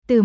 Từ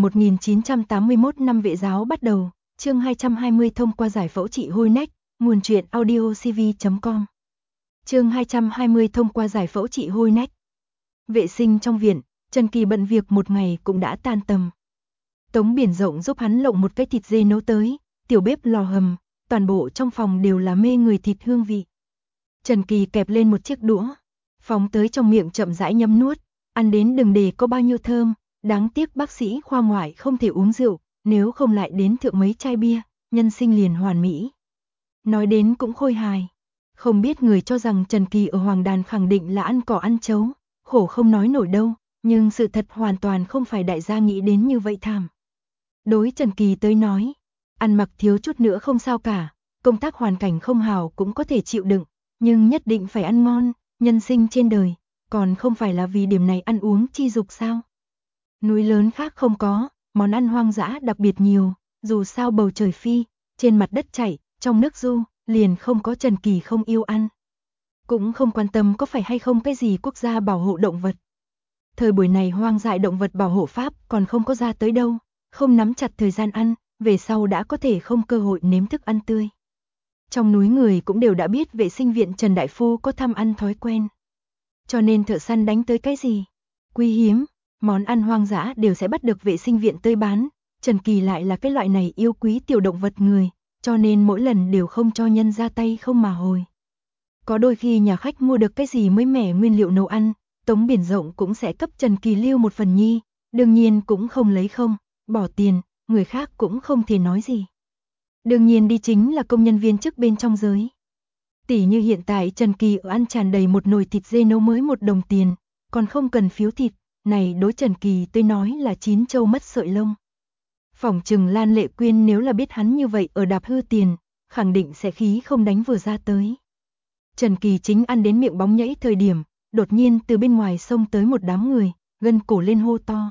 1981 năm vệ giáo bắt đầu, chương 220 thông qua giải phẫu trị hôi nách, nguồn truyện audiocv.com. Chương 220 thông qua giải phẫu trị hôi nách. Vệ sinh trong viện, Trần Kỳ bận việc một ngày cũng đã tan tầm. Tống Biển Rộng giúp hắn lộng một cái thịt dê nấu tới, tiểu bếp lò hầm, toàn bộ trong phòng đều là mê người thịt hương vị. Trần Kỳ kẹp lên một chiếc đũa, phóng tới trong miệng chậm rãi nhấm nuốt, ăn đến đừng để có bao nhiêu thơm, đáng tiếc bác sĩ khoa ngoại không thể uống rượu, nếu không lại đến thượng mấy chai bia, nhân sinh liền hoàn mỹ. Nói đến cũng khôi hài, không biết người cho rằng Trần Kỳ ở Hoàng Đàn khẳng định là ăn cỏ ăn chấu, khổ không nói nổi đâu, nhưng sự thật hoàn toàn không phải đại gia nghĩ đến như vậy thảm. Đối Trần Kỳ tới nói, ăn mặc thiếu chút nữa không sao cả, công tác hoàn cảnh không hảo cũng có thể chịu đựng, nhưng nhất định phải ăn ngon, nhân sinh trên đời, còn không phải là vì điểm này ăn uống chi dục sao. Núi lớn khác không có, món ăn hoang dã đặc biệt nhiều, dù sao bầu trời phi, trên mặt đất chảy, trong nước du, liền không có Trần Kỳ không yêu ăn. Cũng không quan tâm có phải hay không cái gì quốc gia bảo hộ động vật. Thời buổi này hoang dại động vật bảo hộ pháp còn không có ra tới đâu, không nắm chặt thời gian ăn, về sau đã có thể không cơ hội nếm thức ăn tươi. Trong núi người cũng đều đã biết vệ sinh viện Trần Đại Phu có tham ăn thói quen. Cho nên thợ săn đánh tới cái gì? Quý hiếm, món ăn hoang dã đều sẽ bắt được vệ sinh viện tới bán. Trần Kỳ lại là cái loại này yêu quý tiểu động vật người, cho nên mỗi lần đều không cho nhân ra tay không mà hồi. Có đôi khi nhà khách mua được cái gì mới mẻ nguyên liệu nấu ăn, Tống Biển Rộng cũng sẽ cấp Trần Kỳ lưu một phần nhi, đương nhiên cũng không lấy không, bỏ tiền, người khác cũng không thể nói gì. Đương nhiên đi chính là công nhân viên chức bên trong giới. Tỷ như hiện tại Trần Kỳ ở ăn tràn đầy một nồi thịt dê nấu mới 1 đồng tiền, còn không cần phiếu thịt, này đối Trần Kỳ tôi nói là chín châu mất sợi lông. Phỏng chừng Lan Lệ Quyên nếu là biết hắn như vậy ở đạp hư tiền, khẳng định sẽ khí không đánh vừa ra tới. Trần Kỳ chính ăn đến miệng bóng nhảy thời điểm, đột nhiên từ bên ngoài xông tới một đám người, gân cổ lên hô to.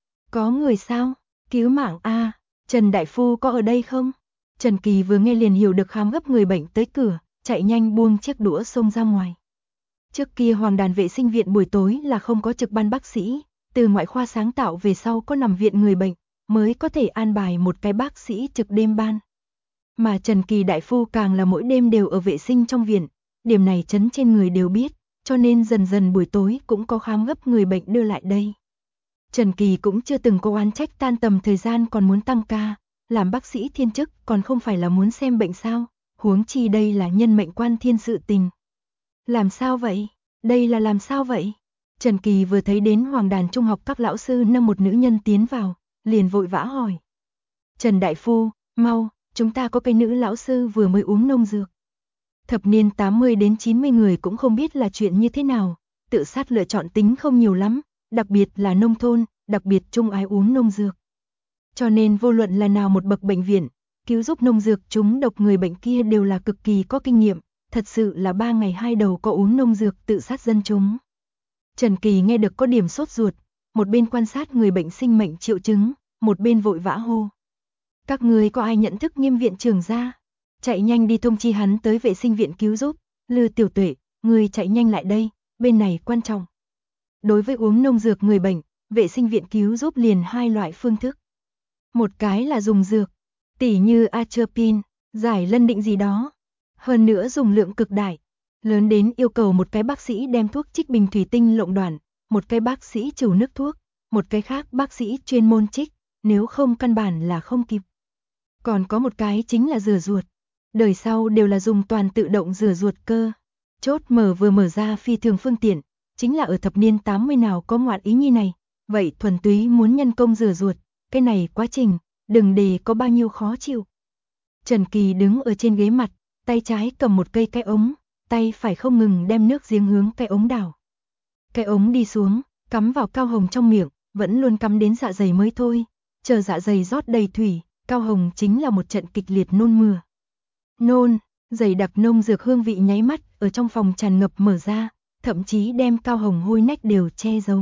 Có người sao? Cứu mạng a, Trần Đại Phu có ở đây không? Trần Kỳ vừa nghe liền hiểu được khám gấp người bệnh tới cửa, chạy nhanh buông chiếc đũa xông ra ngoài. Trước kia Hoàng Đàn vệ sinh viện buổi tối là không có trực ban bác sĩ, từ ngoại khoa sáng tạo về sau có nằm viện người bệnh, mới có thể an bài một cái bác sĩ trực đêm ban. Mà Trần Kỳ Đại Phu càng là mỗi đêm đều ở vệ sinh trong viện, điểm này chấn trên người đều biết, cho nên dần dần buổi tối cũng có khám gấp người bệnh đưa lại đây. Trần Kỳ cũng chưa từng có oán trách tan tầm thời gian còn muốn tăng ca, làm bác sĩ thiên chức còn không phải là muốn xem bệnh sao, huống chi đây là nhân mệnh quan thiên sự tình. Làm sao vậy? Đây là làm sao vậy? Trần Kỳ vừa thấy đến Hoàng Đàn trung học các lão sư nâng một nữ nhân tiến vào, liền vội vã hỏi. Trần Đại Phu, mau, chúng ta có cái nữ lão sư vừa mới uống nông dược. Thập niên 80 đến 90 người cũng không biết là chuyện như thế nào, tự sát lựa chọn tính không nhiều lắm, đặc biệt là nông thôn, đặc biệt trung ái uống nông dược. Cho nên vô luận là nào một bậc bệnh viện, cứu giúp nông dược chúng độc người bệnh kia đều là cực kỳ có kinh nghiệm, thật sự là 3 ngày 2 đầu có uống nông dược tự sát dân chúng. Trần Kỳ nghe được có điểm sốt ruột, một bên quan sát người bệnh sinh mệnh triệu chứng, một bên vội vã hô. Các người có ai nhận thức Nghiêm viện trưởng ra? Chạy nhanh đi thông chi hắn tới vệ sinh viện cứu giúp. Lư Tiểu Tuệ, người chạy nhanh lại đây, bên này quan trọng. Đối với uống nông dược người bệnh, vệ sinh viện cứu giúp liền 2 loại phương thức. Một cái là dùng dược, tỉ như atropine, giải lân định gì đó. Hơn nữa dùng lượng cực đại, lớn đến yêu cầu một cái bác sĩ đem thuốc trích bình thủy tinh lộng đoạn, một cái bác sĩ trừ nước thuốc, một cái khác bác sĩ chuyên môn trích, nếu không căn bản là không kịp. Còn có một cái chính là rửa ruột. Đời sau đều là dùng toàn tự động rửa ruột cơ. Chốt mở vừa mở ra phi thường phương tiện, chính là ở thập niên 80 nào có ngoạn ý như này, vậy thuần túy muốn nhân công rửa ruột, cái này quá trình, đừng để có bao nhiêu khó chịu. Trần Kỳ đứng ở trên ghế mặt, tay trái cầm một cây cái ống, tay phải không ngừng đem nước giếng hướng cái ống đảo. Cái ống đi xuống, cắm vào Cao Hồng trong miệng, vẫn luôn cắm đến dạ dày mới thôi, chờ dạ dày rót đầy thủy, Cao Hồng chính là một trận kịch liệt nôn mửa. Nôn, dày đặc nông dược hương vị nháy mắt ở trong phòng tràn ngập mở ra, thậm chí đem Cao Hồng hôi nách đều che giấu.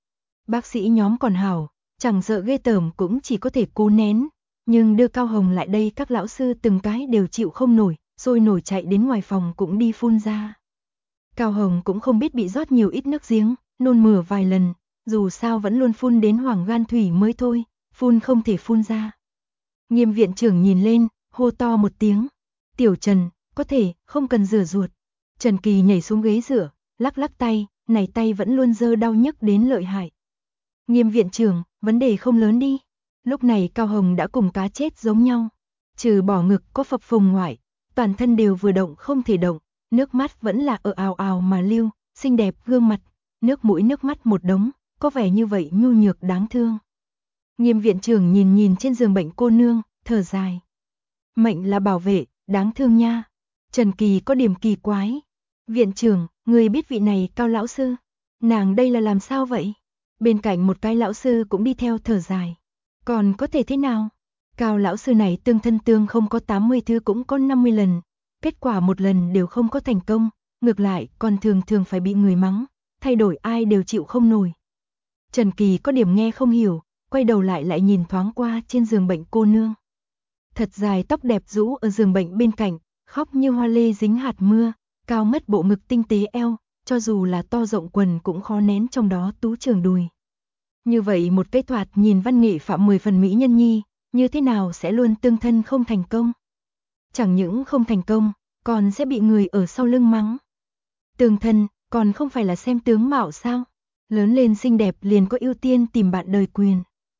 Bác sĩ nhóm còn hảo, chẳng sợ ghê tởm cũng chỉ có thể cố nén, nhưng đưa Cao Hồng lại đây các lão sư từng cái đều chịu không nổi, sôi nổi chạy đến ngoài phòng cũng đi phun ra. Cao Hồng cũng không biết bị rót nhiều ít nước giếng, nôn mửa vài lần, dù sao vẫn luôn phun đến hoàng gan thủy mới thôi, phun không thể phun ra. Nghiêm viện trưởng nhìn lên, hô to một tiếng. Tiểu Trần, có thể, không cần rửa ruột. Trần Kỳ nhảy xuống ghế rửa, lắc lắc tay, này tay vẫn luôn dơ đau nhức đến lợi hại. Nghiêm viện trưởng, vấn đề không lớn đi. Lúc này Cao Hồng đã cùng cá chết giống nhau. Trừ bỏ ngực có phập phồng ngoại, toàn thân đều vừa động không thể động, nước mắt vẫn là ở ào ào mà lưu, xinh đẹp gương mặt, nước mũi nước mắt một đống, có vẻ như vậy nhu nhược đáng thương. Nghiêm viện trưởng nhìn nhìn trên giường bệnh cô nương, thở dài. Mệnh là bảo vệ, đáng thương nha. Trần Kỳ có điểm kỳ quái. Viện trưởng, người biết vị này Cao lão sư? Nàng đây là làm sao vậy? Bên cạnh một cái lão sư cũng đi theo thở dài. Còn có thể thế nào? Cao lão sư này tương thân tương không có 80 thứ cũng có 50 lần. Kết quả một lần đều không có thành công. Ngược lại còn thường thường phải bị người mắng. Thay đổi ai đều chịu không nổi. Trần Kỳ có điểm nghe không hiểu. Quay đầu lại nhìn thoáng qua trên giường bệnh cô nương. Thật dài tóc đẹp rũ ở giường bệnh bên cạnh. Khóc như hoa lê dính hạt mưa. Cao mất bộ ngực tinh tế eo. Cho dù là to rộng quần cũng khó nén trong đó tú trường đùi. Như vậy một cái thoạt nhìn văn nghệ phạm 10 phần mỹ nhân nhi, như thế nào sẽ luôn tương thân không thành công? Chẳng những không thành công, còn sẽ bị người ở sau lưng mắng. Tương thân, còn không phải là xem tướng mạo sao? Lớn lên xinh đẹp liền có ưu tiên tìm bạn đời quyền.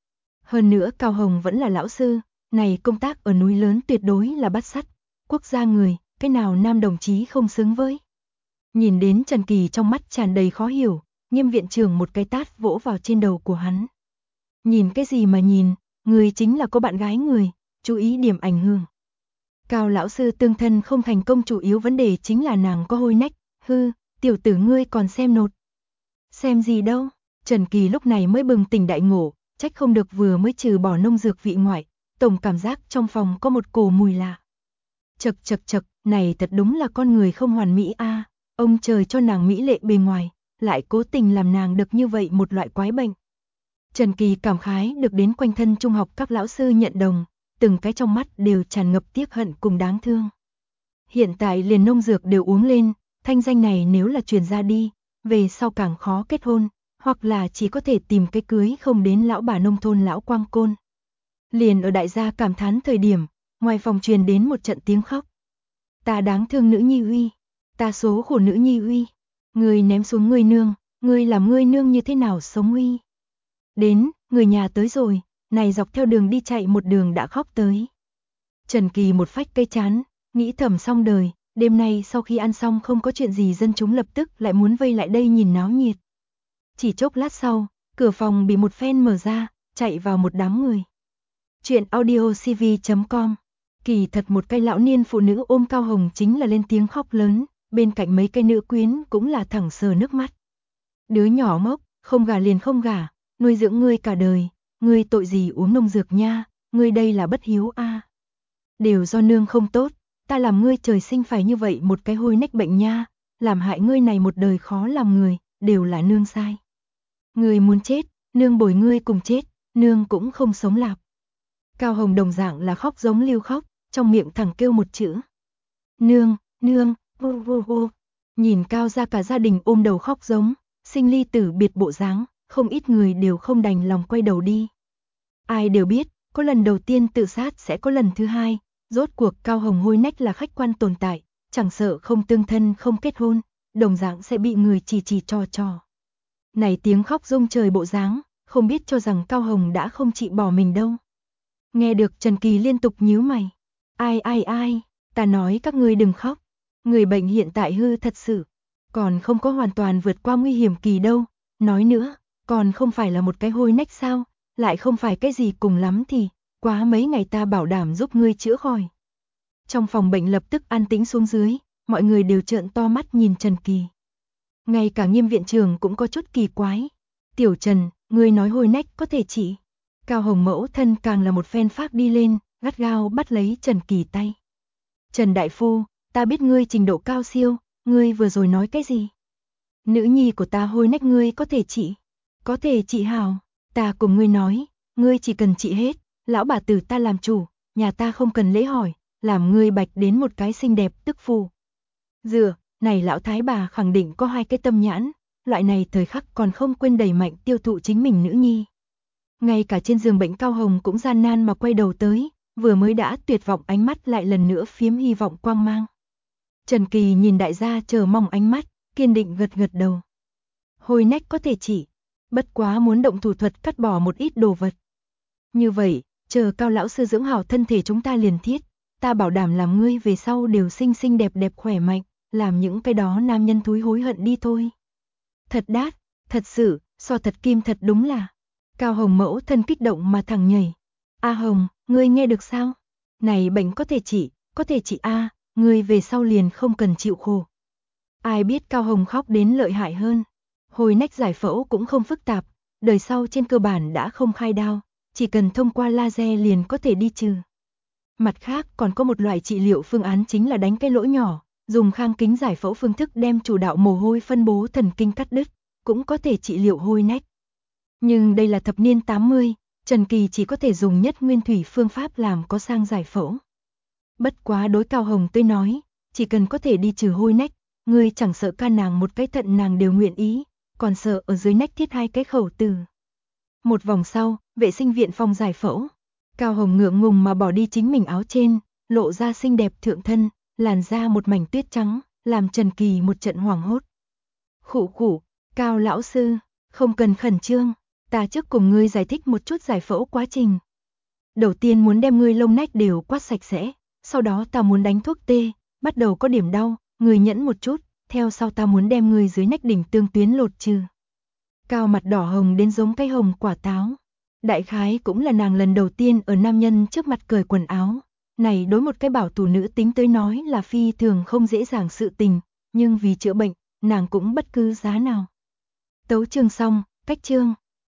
Hơn nữa Cao Hồng vẫn là lão sư, này công tác ở núi lớn tuyệt đối là bắt sắt. Quốc gia người, cái nào nam đồng chí không xứng với? Nhìn đến Trần Kỳ trong mắt tràn đầy khó hiểu, Nghiêm viện trưởng một cái tát vỗ vào trên đầu của hắn. Nhìn cái gì mà nhìn, người chính là có bạn gái người, chú ý điểm ảnh hưởng. Cao lão sư tương thân không thành công chủ yếu vấn đề chính là nàng có hôi nách, hư, tiểu tử ngươi còn xem nột. Xem gì đâu, Trần Kỳ lúc này mới bừng tỉnh đại ngộ, trách không được vừa mới trừ bỏ nông dược vị ngoại, tổng cảm giác trong phòng có một cổ mùi lạ. Chật chật chật, này thật đúng là con người không hoàn mỹ a. Ông trời cho nàng mỹ lệ bề ngoài, lại cố tình làm nàng được như vậy một loại quái bệnh. Trần Kỳ cảm khái được đến quanh thân trung học các lão sư nhận đồng, từng cái trong mắt đều tràn ngập tiếc hận cùng đáng thương. Hiện tại liền nông dược đều uống lên, thanh danh này nếu là truyền ra đi, về sau càng khó kết hôn, hoặc là chỉ có thể tìm cái cưới không đến lão bà nông thôn lão quang côn. Liền ở đại gia cảm thán thời điểm, ngoài phòng truyền đến một trận tiếng khóc. Ta đáng thương nữ nhi uy, ta số khổ nữ nhi uy, ngươi ném xuống ngươi nương, ngươi làm ngươi nương như thế nào sống uy. Đến, người nhà tới rồi, này dọc theo đường đi chạy một đường đã khóc tới. Trần Kỳ một phách cây chán, nghĩ thầm xong đời, đêm nay sau khi ăn xong không có chuyện gì dân chúng lập tức lại muốn vây lại đây nhìn náo nhiệt. Chỉ chốc lát sau, cửa phòng bị một phen mở ra, chạy vào một đám người. Chuyện audiocv.com. Kỳ thật một cái lão niên phụ nữ ôm Cao Hồng chính là lên tiếng khóc lớn, bên cạnh mấy cây nữ quyến cũng là thẳng sờ nước mắt. Đứa nhỏ mốc, không gả liền không gả, nuôi dưỡng ngươi cả đời, ngươi tội gì uống nông dược nha, ngươi đây là bất hiếu a. Đều do nương không tốt, ta làm ngươi trời sinh phải như vậy một cái hôi nách bệnh nha, làm hại ngươi này một đời khó làm người, đều là nương sai. Ngươi muốn chết, nương bồi ngươi cùng chết, nương cũng không sống lạc. Cao Hồng đồng dạng là khóc giống lưu khóc, trong miệng thẳng kêu một chữ. Nương, nương, vô vô vô. Nhìn Cao ra cả gia đình ôm đầu khóc giống, sinh ly tử biệt bộ dáng, không ít người đều không đành lòng quay đầu đi. Ai đều biết, có lần đầu tiên tự sát sẽ có lần thứ hai, rốt cuộc Cao Hồng hôi nách là khách quan tồn tại, chẳng sợ không tương thân không kết hôn, đồng dạng sẽ bị người chỉ trò. Này tiếng khóc rung trời bộ dáng, không biết cho rằng Cao Hồng đã không chịu bỏ mình đâu. Nghe được Trần Kỳ liên tục nhíu mày. Ai, ta nói các ngươi đừng khóc. Người bệnh hiện tại hư thật sự, còn không có hoàn toàn vượt qua nguy hiểm kỳ đâu. Nói nữa, còn không phải là một cái hôi nách sao, lại không phải cái gì cùng lắm thì, quá mấy ngày ta bảo đảm giúp ngươi chữa khỏi. Trong phòng bệnh lập tức an tĩnh xuống dưới, mọi người đều trợn to mắt nhìn Trần Kỳ. Ngay cả Nghiêm viện trưởng cũng có chút kỳ quái. Tiểu Trần, ngươi nói hôi nách có thể chỉ. Cao Hồng mẫu thân càng là một phen phác đi lên, gắt gao bắt lấy Trần Kỳ tay. Trần Đại Phu, ta biết ngươi trình độ cao siêu, ngươi vừa rồi nói cái gì? Nữ nhi của ta hôi nách ngươi có thể trị. Có thể trị hào, ta cùng ngươi nói, ngươi chỉ cần trị hết, lão bà tử ta làm chủ, nhà ta không cần lễ hỏi, làm ngươi bạch đến một cái xinh đẹp tức phù. Dựa, này lão thái bà khẳng định có hai cái tâm nhãn, loại này thời khắc còn không quên đẩy mạnh tiêu thụ chính mình nữ nhi. Ngay cả trên giường bệnh Cao Hồng cũng gian nan mà quay đầu tới, vừa mới đã tuyệt vọng ánh mắt lại lần nữa phiếm hy vọng quang mang. Trần Kỳ nhìn đại gia chờ mong ánh mắt, kiên định gật gật đầu. Hôi nách có thể trị, bất quá muốn động thủ thuật cắt bỏ một ít đồ vật. Như vậy, chờ Cao lão sư dưỡng hảo thân thể chúng ta liền thiết, ta bảo đảm làm ngươi về sau đều xinh xinh đẹp đẹp khỏe mạnh, làm những cái đó nam nhân thúi hối hận đi thôi. Thật đát, thật sự, so thật kim thật đúng là. Cao Hồng mẫu thân kích động mà thẳng nhảy. A Hồng, ngươi nghe được sao? Này bệnh có thể trị a, ngươi về sau liền không cần chịu khổ. Ai biết Cao Hồng khóc đến lợi hại hơn. Hồi nách giải phẫu cũng không phức tạp, đời sau trên cơ bản đã không khai đao, chỉ cần thông qua laser liền có thể đi trừ. Mặt khác còn có một loại trị liệu phương án chính là đánh cái lỗ nhỏ, dùng khang kính giải phẫu phương thức đem chủ đạo mồ hôi phân bố thần kinh cắt đứt, cũng có thể trị liệu hôi nách. Nhưng đây là thập niên 80, Trần Kỳ chỉ có thể dùng nhất nguyên thủy phương pháp làm có sang giải phẫu. Bất quá đối Cao Hồng tới nói, chỉ cần có thể đi trừ hôi nách, ngươi chẳng sợ ca nàng một cái thận nàng đều nguyện ý, còn sợ ở dưới nách thiết 2 cái khẩu từ. Một vòng sau, vệ sinh viện phòng giải phẫu. Cao Hồng ngượng ngùng mà bỏ đi chính mình áo trên, lộ ra xinh đẹp thượng thân, làn da một mảnh tuyết trắng, làm Trần Kỳ một trận hoảng hốt. Khụ khụ, Cao lão sư, không cần khẩn trương, ta trước cùng ngươi giải thích một chút giải phẫu quá trình. Đầu tiên muốn đem ngươi lông nách đều quát sạch sẽ, sau đó ta muốn đánh thuốc tê, bắt đầu có điểm đau, ngươi nhẫn một chút, theo sau ta muốn đem ngươi dưới nách đỉnh tương tuyến lột trừ. Cao mặt đỏ hồng đến giống cái hồng quả táo. Đại khái cũng là nàng lần đầu tiên ở nam nhân trước mặt cởi quần áo. Này đối một cái bảo thủ nữ tính tới nói là phi thường không dễ dàng sự tình, nhưng vì chữa bệnh, nàng cũng bất cứ giá nào. Tấu chương xong, cách chương.